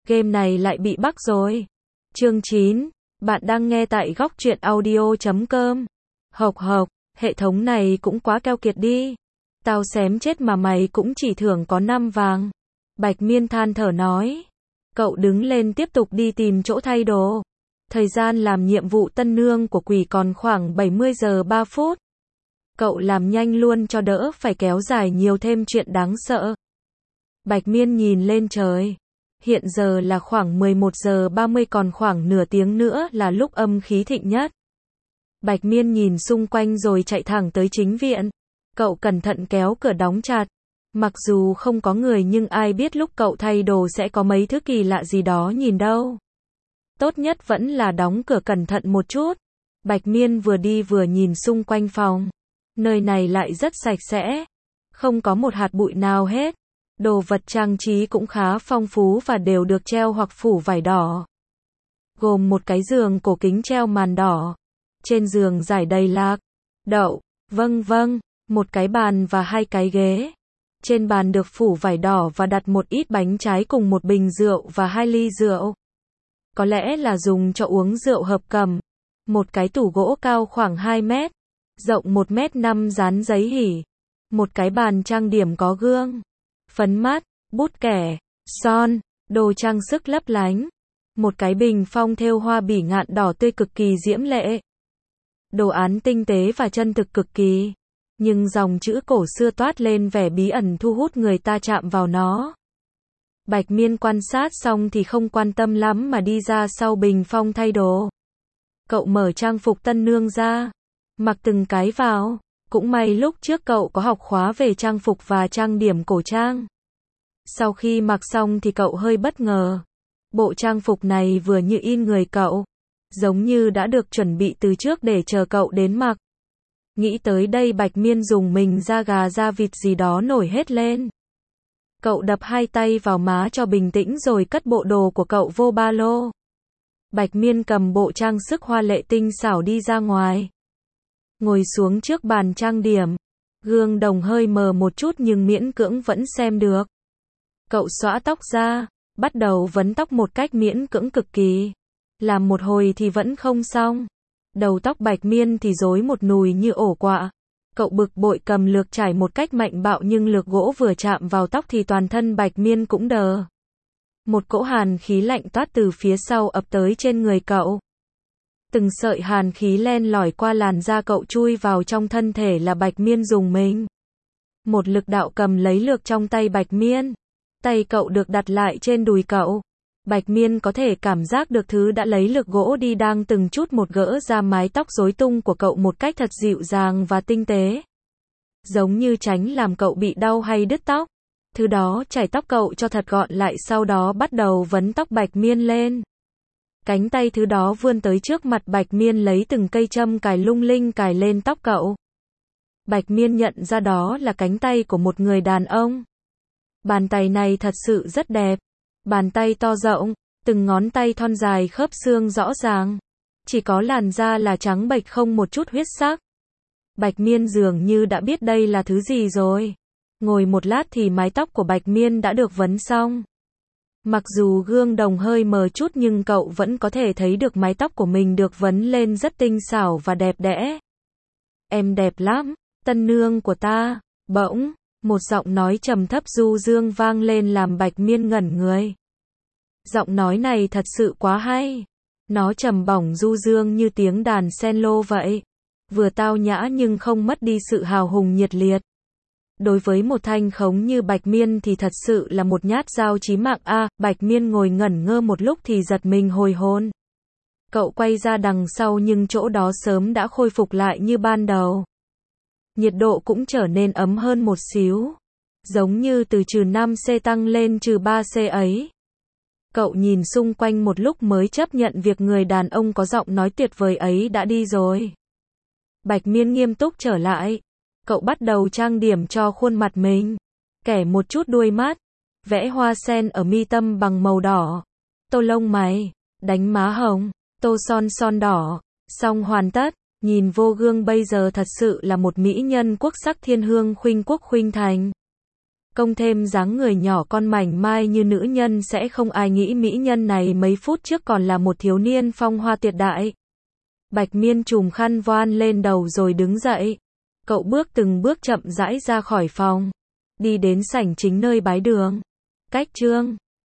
Game này lại bị bug rồi. Chương 9. Bạn đang nghe tại góc truyện audio.com. Hộc hộc, hệ thống này cũng quá keo kiệt đi. Tao xém chết mà mày cũng chỉ thưởng có 5 vàng. Bạch Miên than thở nói. Cậu đứng lên tiếp tục đi tìm chỗ thay đồ. Thời gian làm nhiệm vụ tân nương của quỷ còn khoảng 70 giờ 3 phút. Cậu làm nhanh luôn cho đỡ phải kéo dài nhiều thêm chuyện đáng sợ. Bạch Miên nhìn lên trời. Hiện giờ là khoảng 11 giờ 30, còn khoảng nửa tiếng nữa là lúc âm khí thịnh nhất. Bạch Miên nhìn xung quanh rồi chạy thẳng tới chính viện. Cậu cẩn thận kéo cửa đóng chặt. Mặc dù không có người nhưng ai biết lúc cậu thay đồ sẽ có mấy thứ kỳ lạ gì đó nhìn đâu. Tốt nhất vẫn là đóng cửa cẩn thận một chút. Bạch Miên vừa đi vừa nhìn xung quanh phòng. Nơi này lại rất sạch sẽ. Không có một hạt bụi nào hết. Đồ vật trang trí cũng khá phong phú và đều được treo hoặc phủ vải đỏ. Gồm một cái giường cổ kính treo màn đỏ. Trên giường rải đầy lạc, đậu, vâng, một cái bàn và 2 cái ghế. Trên bàn được phủ vải đỏ và đặt một ít bánh trái cùng một bình rượu và 2 ly rượu. Có lẽ là dùng cho uống rượu hợp cầm. Một cái tủ gỗ cao khoảng 2 mét, rộng 1 mét 5 dán giấy hỉ. Một cái bàn trang điểm có gương, phấn mắt, bút kẻ, son, đồ trang sức lấp lánh. Một cái bình phong thêu hoa bỉ ngạn đỏ tươi cực kỳ diễm lệ. Đồ án tinh tế và chân thực cực kỳ. Nhưng dòng chữ cổ xưa toát lên vẻ bí ẩn thu hút người ta chạm vào nó. Bạch Miên quan sát xong thì không quan tâm lắm mà đi ra sau bình phong thay đồ. Cậu mở trang phục tân nương ra, mặc từng cái vào. Cũng may lúc trước cậu có học khóa về trang phục và trang điểm cổ trang. Sau khi mặc xong thì cậu hơi bất ngờ. Bộ trang phục này vừa như in người cậu, giống như đã được chuẩn bị từ trước để chờ cậu đến mặc. Nghĩ tới đây Bạch Miên dùng mình da gà da vịt gì đó nổi hết lên. Cậu đập 2 tay vào má cho bình tĩnh rồi cất bộ đồ của cậu vô ba lô. Bạch Miên cầm bộ trang sức hoa lệ tinh xảo đi ra ngoài. Ngồi xuống trước bàn trang điểm. Gương đồng hơi mờ một chút nhưng miễn cưỡng vẫn xem được. Cậu xõa tóc ra, bắt đầu vấn tóc một cách miễn cưỡng cực kỳ. Làm một hồi thì vẫn không xong. Đầu tóc Bạch Miên thì rối một nùi như ổ quạ. Cậu bực bội cầm lược chải một cách mạnh bạo nhưng lược gỗ vừa chạm vào tóc thì toàn thân Bạch Miên cũng đờ. Một cỗ hàn khí lạnh toát từ phía sau ập tới trên người cậu. Từng sợi hàn khí len lỏi qua làn da cậu chui vào trong thân thể là Bạch Miên dùng mình. Một lực đạo cầm lấy lược trong tay Bạch Miên. Tay cậu được đặt lại trên đùi cậu. Bạch Miên có thể cảm giác được thứ đã lấy lược gỗ đi đang từng chút một gỡ ra mái tóc rối tung của cậu một cách thật dịu dàng và tinh tế. Giống như tránh làm cậu bị đau hay đứt tóc. Thứ đó chải tóc cậu cho thật gọn lại, sau đó bắt đầu vấn tóc Bạch Miên lên. Cánh tay thứ đó vươn tới trước mặt Bạch Miên lấy từng cây châm cài lung linh cài lên tóc cậu. Bạch Miên nhận ra đó là cánh tay của một người đàn ông. Bàn tay này thật sự rất đẹp. Bàn tay to rộng, từng ngón tay thon dài khớp xương rõ ràng. Chỉ có làn da là trắng bệch không một chút huyết sắc. Bạch Miên dường như đã biết đây là thứ gì rồi. Ngồi một lát thì mái tóc của Bạch Miên đã được vấn xong. Mặc dù gương đồng hơi mờ chút nhưng cậu vẫn có thể thấy được mái tóc của mình được vấn lên rất tinh xảo và đẹp đẽ. Em đẹp lắm, tân nương của ta. Bỗng, một giọng nói trầm thấp du dương vang lên làm Bạch Miên ngẩn người. Giọng nói này thật sự quá hay. Nó trầm bổng du dương như tiếng đàn cello vậy. Vừa tao nhã nhưng không mất đi sự hào hùng nhiệt liệt. Đối với một thanh khống như Bạch Miên thì thật sự là một nhát dao chí mạng a. Bạch Miên ngồi ngẩn ngơ một lúc thì giật mình hồi hồn. Cậu quay ra đằng sau nhưng chỗ đó sớm đã khôi phục lại như ban đầu. Nhiệt độ cũng trở nên ấm hơn một xíu. Giống như từ -5°C tăng lên -3°C ấy. Cậu nhìn xung quanh một lúc mới chấp nhận việc người đàn ông có giọng nói tuyệt vời ấy đã đi rồi. Bạch Miên nghiêm túc trở lại. Cậu bắt đầu trang điểm cho khuôn mặt mình. Kẻ một chút đuôi mắt. Vẽ hoa sen ở mi tâm bằng màu đỏ. Tô lông mày. Đánh má hồng. Tô son đỏ. Xong hoàn tất. Nhìn vô gương bây giờ thật sự là một mỹ nhân quốc sắc thiên hương khuynh quốc khuynh thành. Công thêm dáng người nhỏ con mảnh mai như nữ nhân sẽ không ai nghĩ mỹ nhân này mấy phút trước còn là một thiếu niên phong hoa tuyệt đại. Bạch Miên chùm khăn voan lên đầu rồi đứng dậy. Cậu từng bước chậm rãi ra khỏi phòng. Đi đến sảnh chính nơi bái đường. Cách Trương